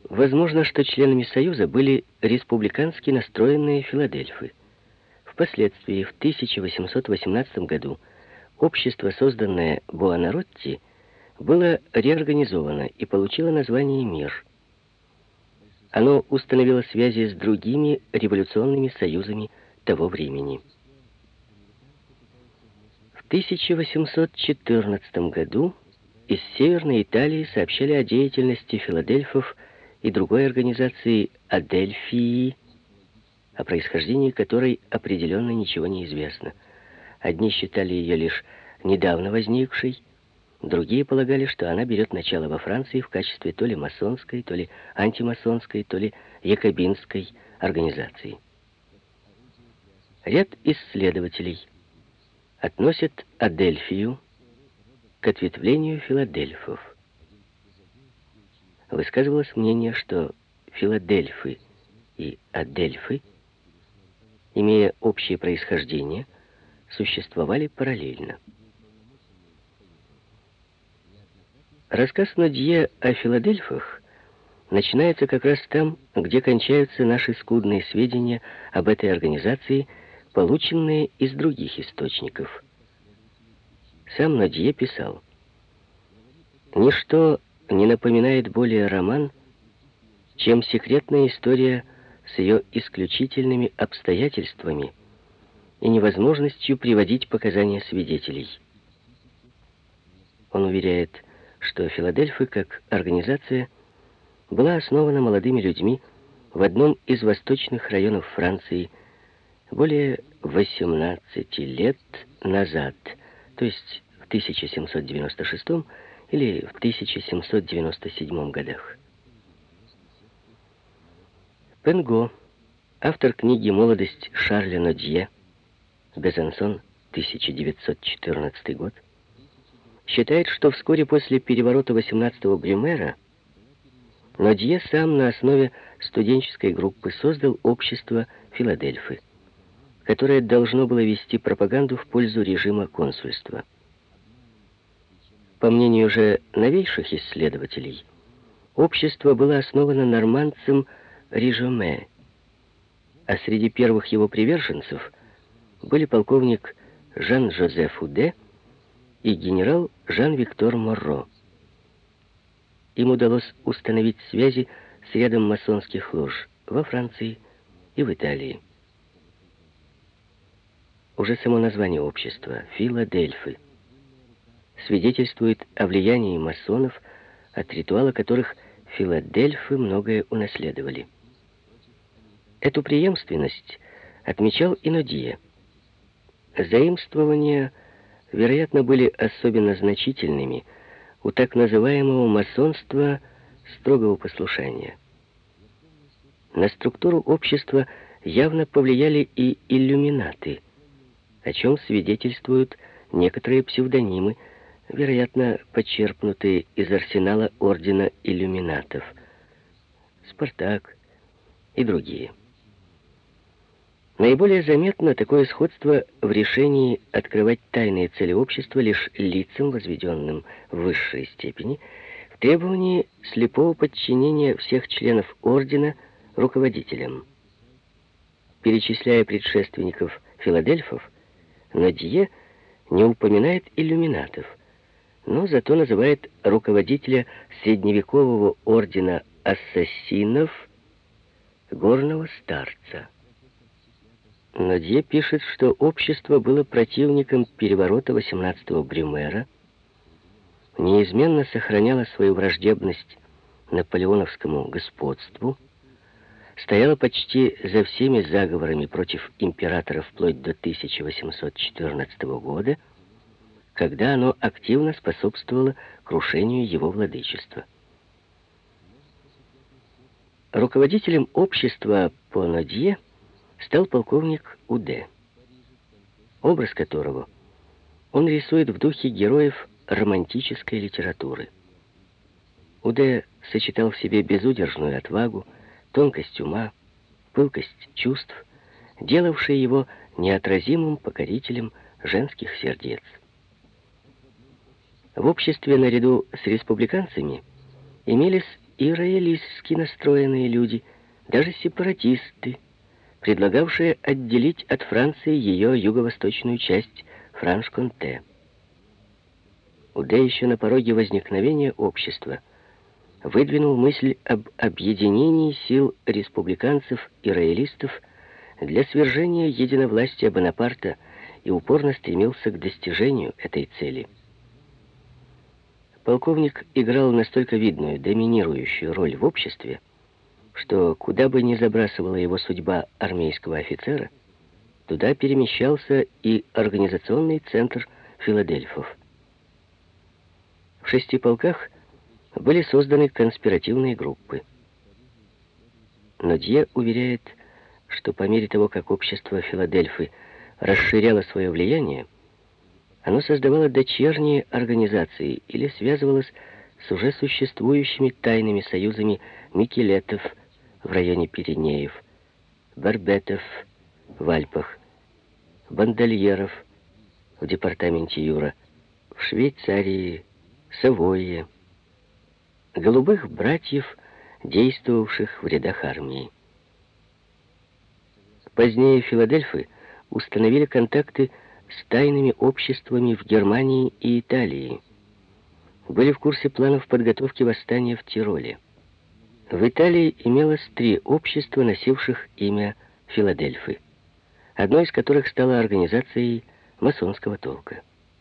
Возможно, что членами Союза были республикански настроенные филадельфы. Впоследствии, в 1818 году, общество, созданное Буонаротти, было реорганизовано и получило название «Мир». Оно установило связи с другими революционными союзами того времени. В 1814 году из Северной Италии сообщали о деятельности филадельфов и другой организации Адельфии, о происхождении которой определенно ничего не известно. Одни считали ее лишь недавно возникшей, другие полагали, что она берет начало во Франции в качестве то ли масонской, то ли антимасонской, то ли якобинской организации. Ряд исследователей относят Адельфию к ответвлению филадельфов. Высказывалось мнение, что филадельфы и адельфы, имея общее происхождение, существовали параллельно. Рассказ Нодье о филадельфах начинается как раз там, где кончаются наши скудные сведения об этой организации, полученные из других источников. Сам Нодье писал: «Ничто не напоминает более роман, чем секретная история с ее исключительными обстоятельствами и невозможностью приводить показания свидетелей». Он уверяет, что Филадельфы как организация была основана молодыми людьми в одном из восточных районов Франции более 18 лет назад, то есть в 1796 или в 1797 годах. Пенго, автор книги «Молодость Шарля Нодье», Безансон, 1914 год, считает, что вскоре после переворота 18-го Брюмера Нодье сам на основе студенческой группы создал общество «Филадельфы», которое должно было вести пропаганду в пользу режима консульства. По мнению же новейших исследователей, общество было основано нормандцем Рижоме, а среди первых его приверженцев были полковник Жан-Жозеф Уде и генерал Жан-Виктор Морро. Им удалось установить связи с рядом масонских лож во Франции и в Италии. Уже само название общества «Филадельфы» свидетельствует о влиянии масонов, от ритуала которых филадельфы многое унаследовали. Эту преемственность отмечал и Нодье. Заимствования, вероятно, были особенно значительными у так называемого масонства строгого послушания. На структуру общества явно повлияли и иллюминаты, о чем свидетельствуют некоторые псевдонимы, вероятно, почерпнутые из арсенала ордена иллюминатов, Спартак и другие. Наиболее заметно такое сходство в решении открывать тайные цели общества лишь лицам, возведенным в высшей степени, в требовании слепого подчинения всех членов ордена руководителям. Перечисляя предшественников филадельфов, Нодье не упоминает иллюминатов, но зато называет руководителя средневекового ордена ассасинов горного старца. Нодье пишет, что общество было противником переворота 18-го Брюмера, неизменно сохраняло свою враждебность наполеоновскому господству, стояло почти за всеми заговорами против императора вплоть до 1814 года, когда оно активно способствовало крушению его владычества. Руководителем общества по Нодье стал полковник Уде, образ которого он рисует в духе героев романтической литературы. Уде сочетал в себе безудержную отвагу, тонкость ума, пылкость чувств, делавшие его неотразимым покорителем женских сердец. В обществе наряду с республиканцами имелись и роялистски настроенные люди, даже сепаратисты, предлагавшие отделить от Франции ее юго-восточную часть Франш-Конте. Уде еще на пороге возникновения общества выдвинул мысль об объединении сил республиканцев и роялистов для свержения единовластия Бонапарта и упорно стремился к достижению этой цели. Полковник играл настолько видную, доминирующую роль в обществе, что куда бы ни забрасывала его судьба армейского офицера, туда перемещался и организационный центр филадельфов. В 6 полках были созданы конспиративные группы. Нодье уверяет, что по мере того, как общество Филадельфы расширяло свое влияние, оно создавало дочерние организации или связывалось с уже существующими тайными союзами микелетов в районе Пиренеев, барбетов в Альпах, бандольеров в департаменте Юра, в Швейцарии, Савойе, голубых братьев, действовавших в рядах армии. Позднее Филадельфы установили контакты с тайными обществами в Германии и Италии. Были в курсе планов подготовки восстания в Тироле. В Италии имелось 3 общества, носивших имя Филадельфы, одно из которых стало организацией масонского толка.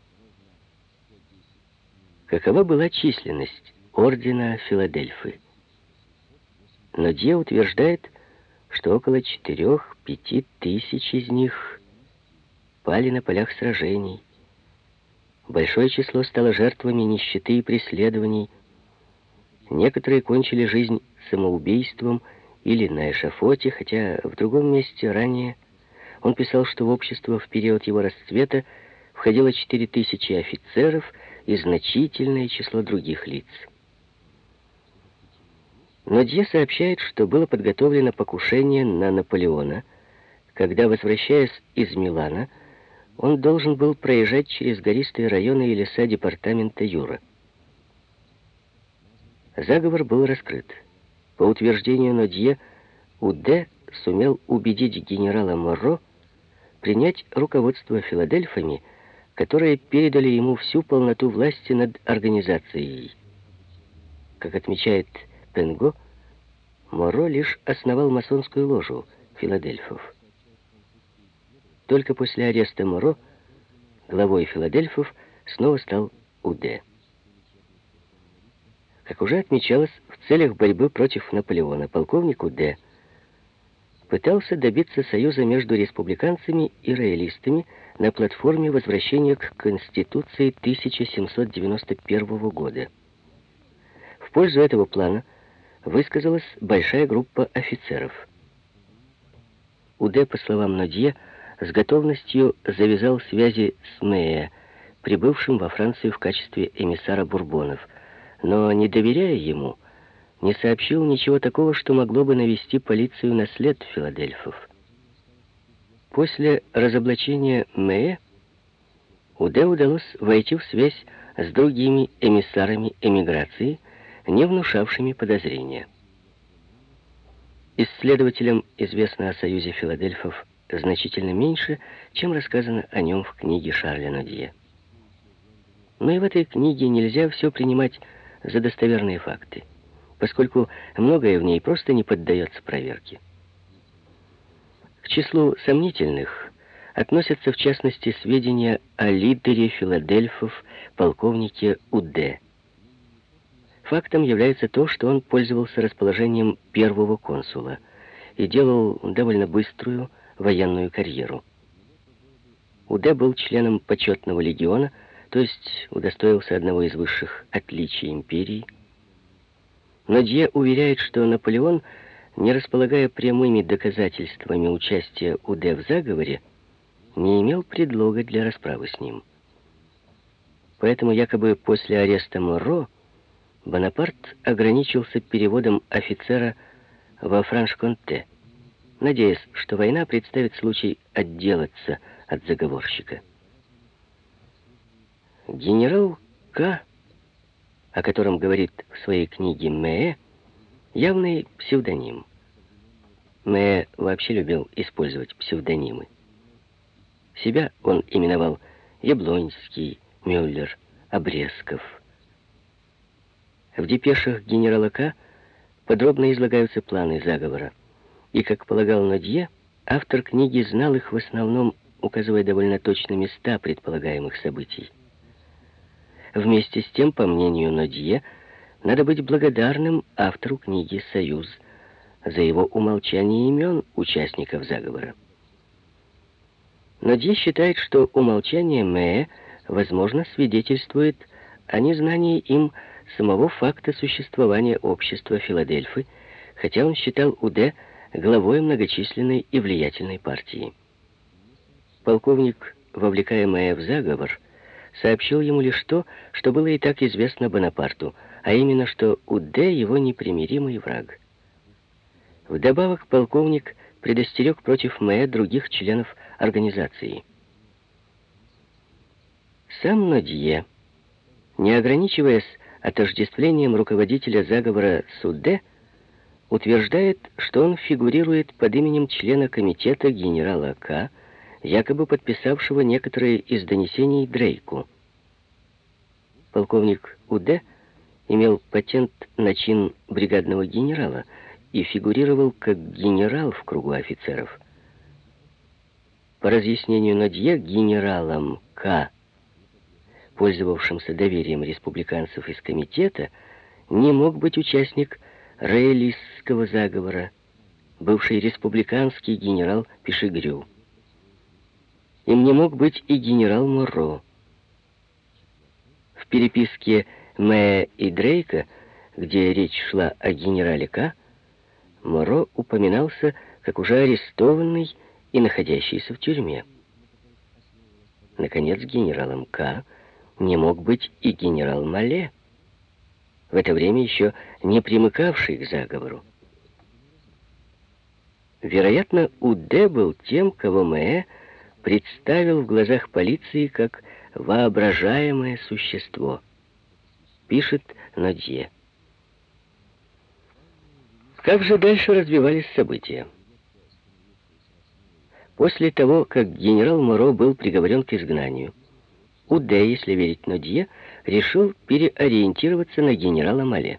Какова была численность ордена Филадельфы? Нодье утверждает, что около 4-5 тысяч из них пали на полях сражений. Большое число стало жертвами нищеты и преследований. Некоторые кончили жизнь самоубийством или на эшафоте, хотя в другом месте ранее он писал, что в общество в период его расцвета входило 4000 офицеров и значительное число других лиц. Нодье сообщает, что было подготовлено покушение на Наполеона, когда, возвращаясь из Милана, он должен был проезжать через гористые районы и леса департамента Юра. Заговор был раскрыт. По утверждению Нодье, Уде сумел убедить генерала Моро принять руководство Филадельфами, которые передали ему всю полноту власти над организацией. Как отмечает Пенго, Моро лишь основал масонскую ложу филадельфов. Только после ареста Моро главой филадельфов снова стал Уде. Как уже отмечалось, в целях борьбы против Наполеона полковник Уде пытался добиться союза между республиканцами и роялистами на платформе возвращения к Конституции 1791 года. В пользу этого плана высказалась большая группа офицеров. Уде, по словам Нодье, с готовностью завязал связи с Мее, прибывшим во Францию в качестве эмиссара Бурбонов, но, не доверяя ему, не сообщил ничего такого, что могло бы навести полицию на след филадельфов. После разоблачения Мее Уде удалось войти в связь с другими эмиссарами эмиграции, не внушавшими подозрения. Исследователям известно о союзе филадельфов значительно меньше, чем рассказано о нем в книге Шарля Нодье. Но и в этой книге нельзя все принимать за достоверные факты, поскольку многое в ней просто не поддается проверке. К числу сомнительных относятся в частности сведения о лидере филадельфов, полковнике Уде. Фактом является то, что он пользовался расположением первого консула и делал довольно быструю военную карьеру. Уде был членом почетного легиона, то есть удостоился одного из высших отличий империи. Нодье уверяет, что Наполеон, не располагая прямыми доказательствами участия Уде в заговоре, не имел предлога для расправы с ним. Поэтому якобы после ареста Моро Бонапарт ограничился переводом офицера во Франш-Конте, надеясь, что война представит случай отделаться от заговорщика. Генерал К., о котором говорит в своей книге Мее, Явный псевдоним. Мэ вообще любил использовать псевдонимы. Себя он именовал Яблонский, Мюллер, Обрезков. В депешах генерала К. подробно излагаются планы заговора. И, как полагал Нодье, автор книги знал их в основном, указывая довольно точно места предполагаемых событий. Вместе с тем, по мнению Нодье, надо быть благодарным автору книги «Союз» за его умалчание имен участников заговора. Нодье считает, что умалчание Мэ, возможно, свидетельствует о незнании им самого факта существования общества Филадельфы, хотя он считал УД главой многочисленной и влиятельной партии. Полковник, вовлекая Мэ в заговор, сообщил ему лишь то, что было и так известно Бонапарту, а именно, что УД его непримиримый враг. Вдобавок полковник предостерег против Мэ других членов организации. Сам Нодье, не ограничиваясь отождествлением руководителя заговора с УД, утверждает, что он фигурирует под именем члена комитета генерала К., якобы подписавшего некоторые из донесений Дрейку. Полковник УД имел патент на чин бригадного генерала и фигурировал как генерал в кругу офицеров. По разъяснению Нодье, генералом К., пользовавшимся доверием республиканцев из комитета, не мог быть участник роялистского заговора, бывший республиканский генерал Пешегрю. Им не мог быть и генерал Моро. В переписке Мэ и Дрейка, где речь шла о генерале К., Моро упоминался как уже арестованный и находящийся в тюрьме. Наконец, генералом К. не мог быть и генерал Мале, в это время еще не примыкавший к заговору. Вероятно, УД был тем, кого Мэ представил в глазах полиции как воображаемое существо, пишет Нодье. Как же дальше развивались события? После того, как генерал Моро был приговорен к изгнанию, УД, если верить Нодье, решил переориентироваться на генерала Мале.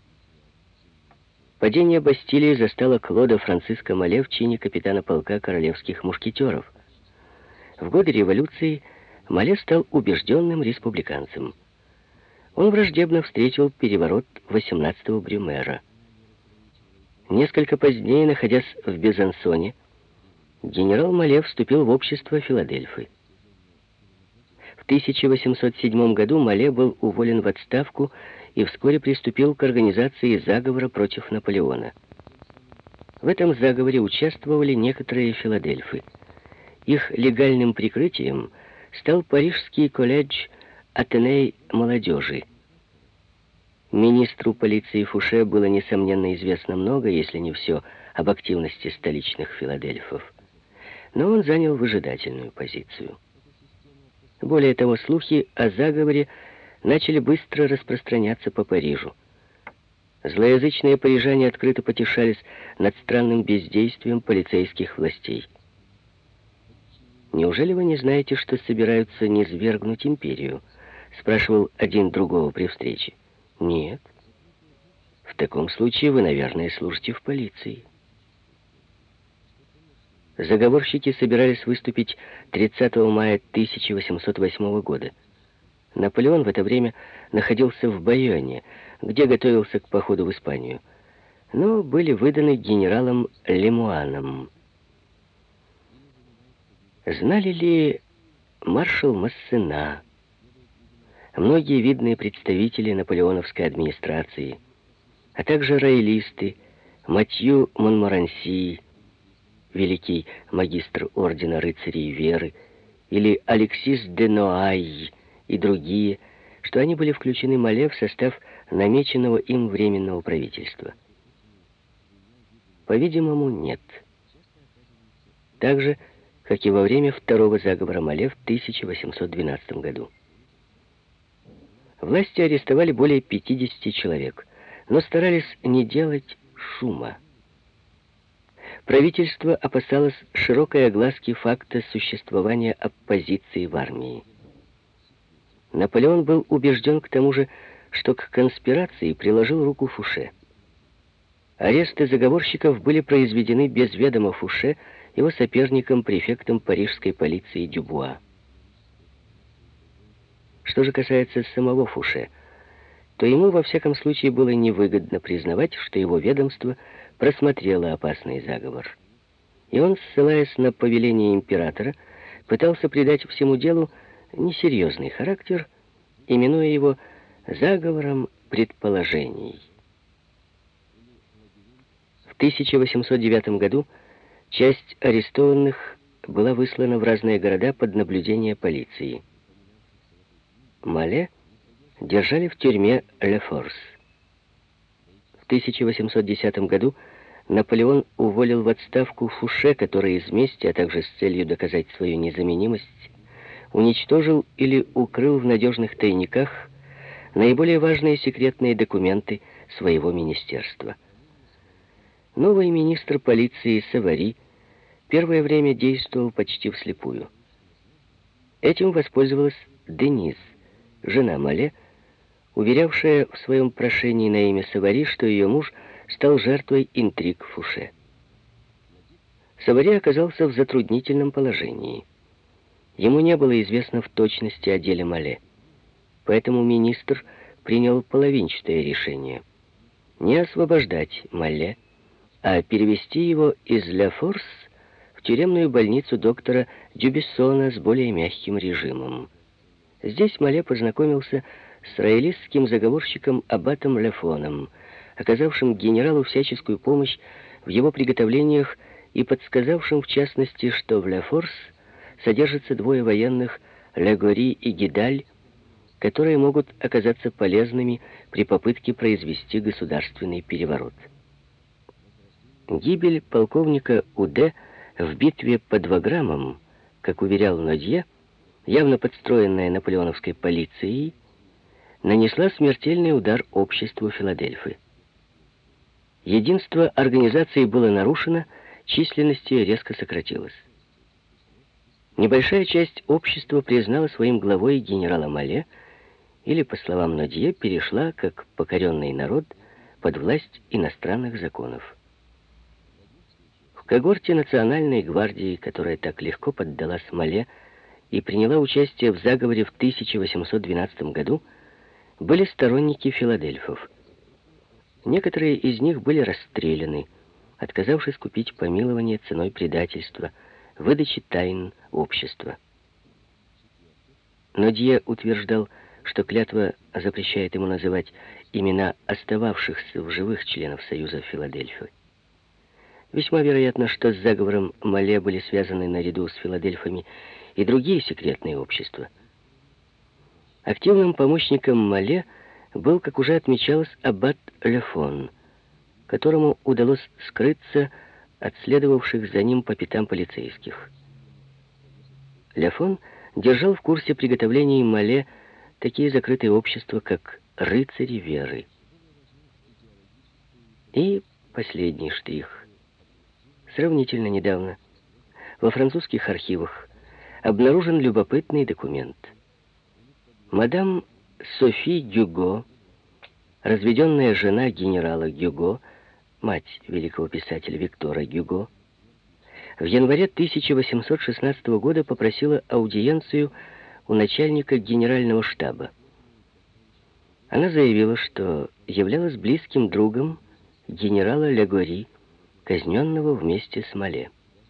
Падение Бастилии застало Клода Франциско Мале в чине капитана полка королевских мушкетеров. В годы революции Мале стал убежденным республиканцем. Он враждебно встретил переворот 18-го Брюмера. Несколько позднее, находясь в Безансоне, генерал Мале вступил в общество Филадельфы. В 1807 году Мале был уволен в отставку и вскоре приступил к организации заговора против Наполеона. В этом заговоре участвовали некоторые Филадельфы. Их легальным прикрытием стал Парижский колледж Атеней молодежи. Министру полиции Фуше было, несомненно, известно много, если не все, об активности столичных филадельфов. Но он занял выжидательную позицию. Более того, слухи о заговоре начали быстро распространяться по Парижу. Злоязычные парижане открыто потешались над странным бездействием полицейских властей. «Неужели вы не знаете, что собираются низвергнуть империю?» — спрашивал один другого при встрече. «Нет. В таком случае вы, наверное, служите в полиции». Заговорщики собирались выступить 30 мая 1808 года. Наполеон в это время находился в Байоне, где готовился к походу в Испанию, но были выданы генералом Лемуаном. Знали ли маршал Массена, многие видные представители наполеоновской администрации, а также роялисты Матью Монморанси, великий магистр ордена рыцарей веры, или Алексис де Ноай и другие, что они были включены Мале в состав намеченного им временного правительства? По-видимому, нет. Так же, как и во время второго заговора Мале в 1812 году. Власти арестовали более 50 человек, но старались не делать шума. Правительство опасалось широкой огласки факта существования оппозиции в армии. Наполеон был убежден к тому же, что к конспирации приложил руку Фуше. Аресты заговорщиков были произведены без ведома Фуше, его соперником, префектом парижской полиции Дюбуа. Что же касается самого Фуше, то ему во всяком случае было невыгодно признавать, что его ведомство просмотрело опасный заговор. И он, ссылаясь на повеление императора, пытался придать всему делу несерьезный характер, именуя его заговором предположений. В 1809 году часть арестованных была выслана в разные города под наблюдение полиции. Мале держали в тюрьме Ле Форс. В 1810 году Наполеон уволил в отставку Фуше, который из мести, а также с целью доказать свою незаменимость, уничтожил или укрыл в надежных тайниках наиболее важные секретные документы своего министерства. Новый министр полиции Савари первое время действовал почти вслепую. Этим воспользовалась Дениз, жена Мале, уверявшая в своем прошении на имя Савари, что ее муж стал жертвой интриг Фуше. Савари оказался в затруднительном положении. Ему не было известно в точности о деле Мале, поэтому министр принял половинчатое решение: не освобождать Мале, а перевести его из Ля Форс в тюремную больницу доктора Дюбессона с более мягким режимом. Здесь Мале познакомился с роялистским заговорщиком аббатом Лефоном, оказавшим генералу всяческую помощь в его приготовлениях и подсказавшим, в частности, что в Ля Форс содержатся двое военных, Легори и Гидаль, которые могут оказаться полезными при попытке произвести государственный переворот. Гибель полковника Уде в битве под Ваграмом, как уверял Нодье, явно подстроенная наполеоновской полицией, нанесла смертельный удар обществу Филадельфии. Единство организации было нарушено, численность ее резко сократилась. Небольшая часть общества признала своим главой генерала Мале, или, по словам Нодье, перешла, как покоренный народ, под власть иностранных законов. В когорте Национальной гвардии, которая так легко поддалась Мале и приняла участие в заговоре в 1812 году, были сторонники филадельфов. Некоторые из них были расстреляны, отказавшись купить помилование ценой предательства, выдачи тайн общества. Нодье утверждал, что клятва запрещает ему называть имена остававшихся в живых членов Союза Филадельфии. Весьма вероятно, что с заговором Мале были связаны наряду с Филадельфами и другие секретные общества. Активным помощником Мале был, как уже отмечалось, аббат Лефон, которому удалось скрыться от следовавших за ним по пятам полицейских. Лефон держал в курсе приготовлений Мале такие закрытые общества, как «Рыцари веры». И последний штрих. Сравнительно недавно во французских архивах обнаружен любопытный документ. Мадам Софи Гюго, разведенная жена генерала Гюго, мать великого писателя Виктора Гюго, в январе 1816 года попросила аудиенцию у начальника генерального штаба. Она заявила, что являлась близким другом генерала Легори, казненного вместе с Мале.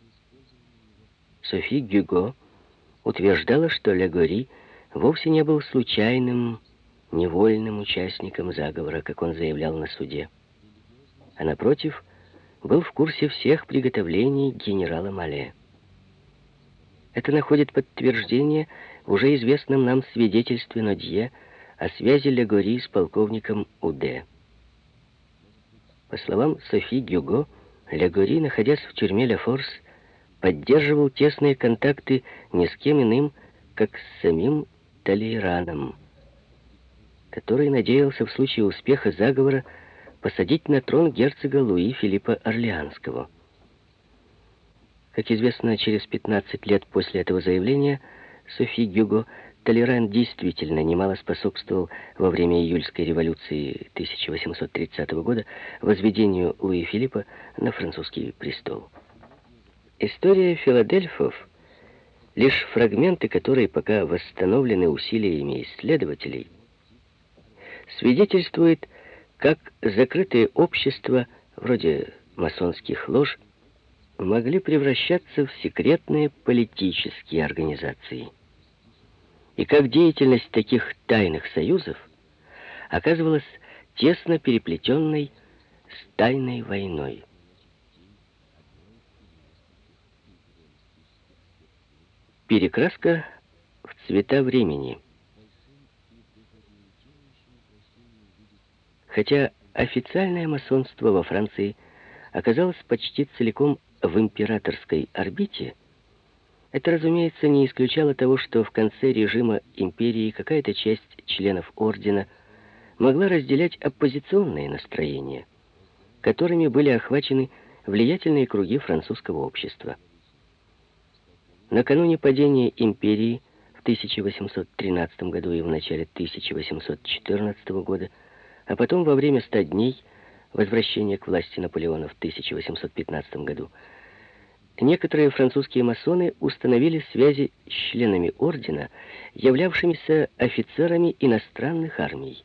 Софи Гюго утверждала, что Легори вовсе не был случайным, невольным участником заговора, как он заявлял на суде, а, напротив, был в курсе всех приготовлений генерала Мале. Это находит подтверждение в уже известном нам свидетельстве Нодье о связи Легори с полковником Уде. По словам Софи Гюго, Легори, находясь в тюрьме Ля Форс, поддерживал тесные контакты не с кем иным, как с самим Талейраном, который надеялся в случае успеха заговора посадить на трон герцога Луи Филиппа Орлеанского. Как известно, через 15 лет после этого заявления Софи Гюго Толеран действительно немало способствовал во время июльской революции 1830 года возведению Луи Филиппа на французский престол. История филадельфов, лишь фрагменты которой пока восстановлены усилиями исследователей, свидетельствует, как закрытые общества, вроде масонских лож, могли превращаться в секретные политические организации. И как деятельность таких тайных союзов оказывалась тесно переплетенной с тайной войной. Перекраска в цвета времени. Хотя официальное масонство во Франции оказалось почти целиком в императорской орбите, это, разумеется, не исключало того, что в конце режима империи какая-то часть членов ордена могла разделять оппозиционные настроения, которыми были охвачены влиятельные круги французского общества. Накануне падения империи в 1813 году и в начале 1814 года, а потом во время 100 дней возвращения к власти Наполеона в 1815 году, некоторые французские масоны установили связи с членами ордена, являвшимися офицерами иностранных армий.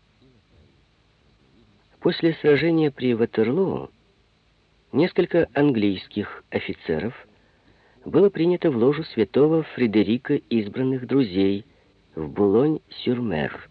После сражения при Ватерлоо несколько английских офицеров было принято в ложу святого Фредерика избранных друзей в Булонь-сюр-Мер.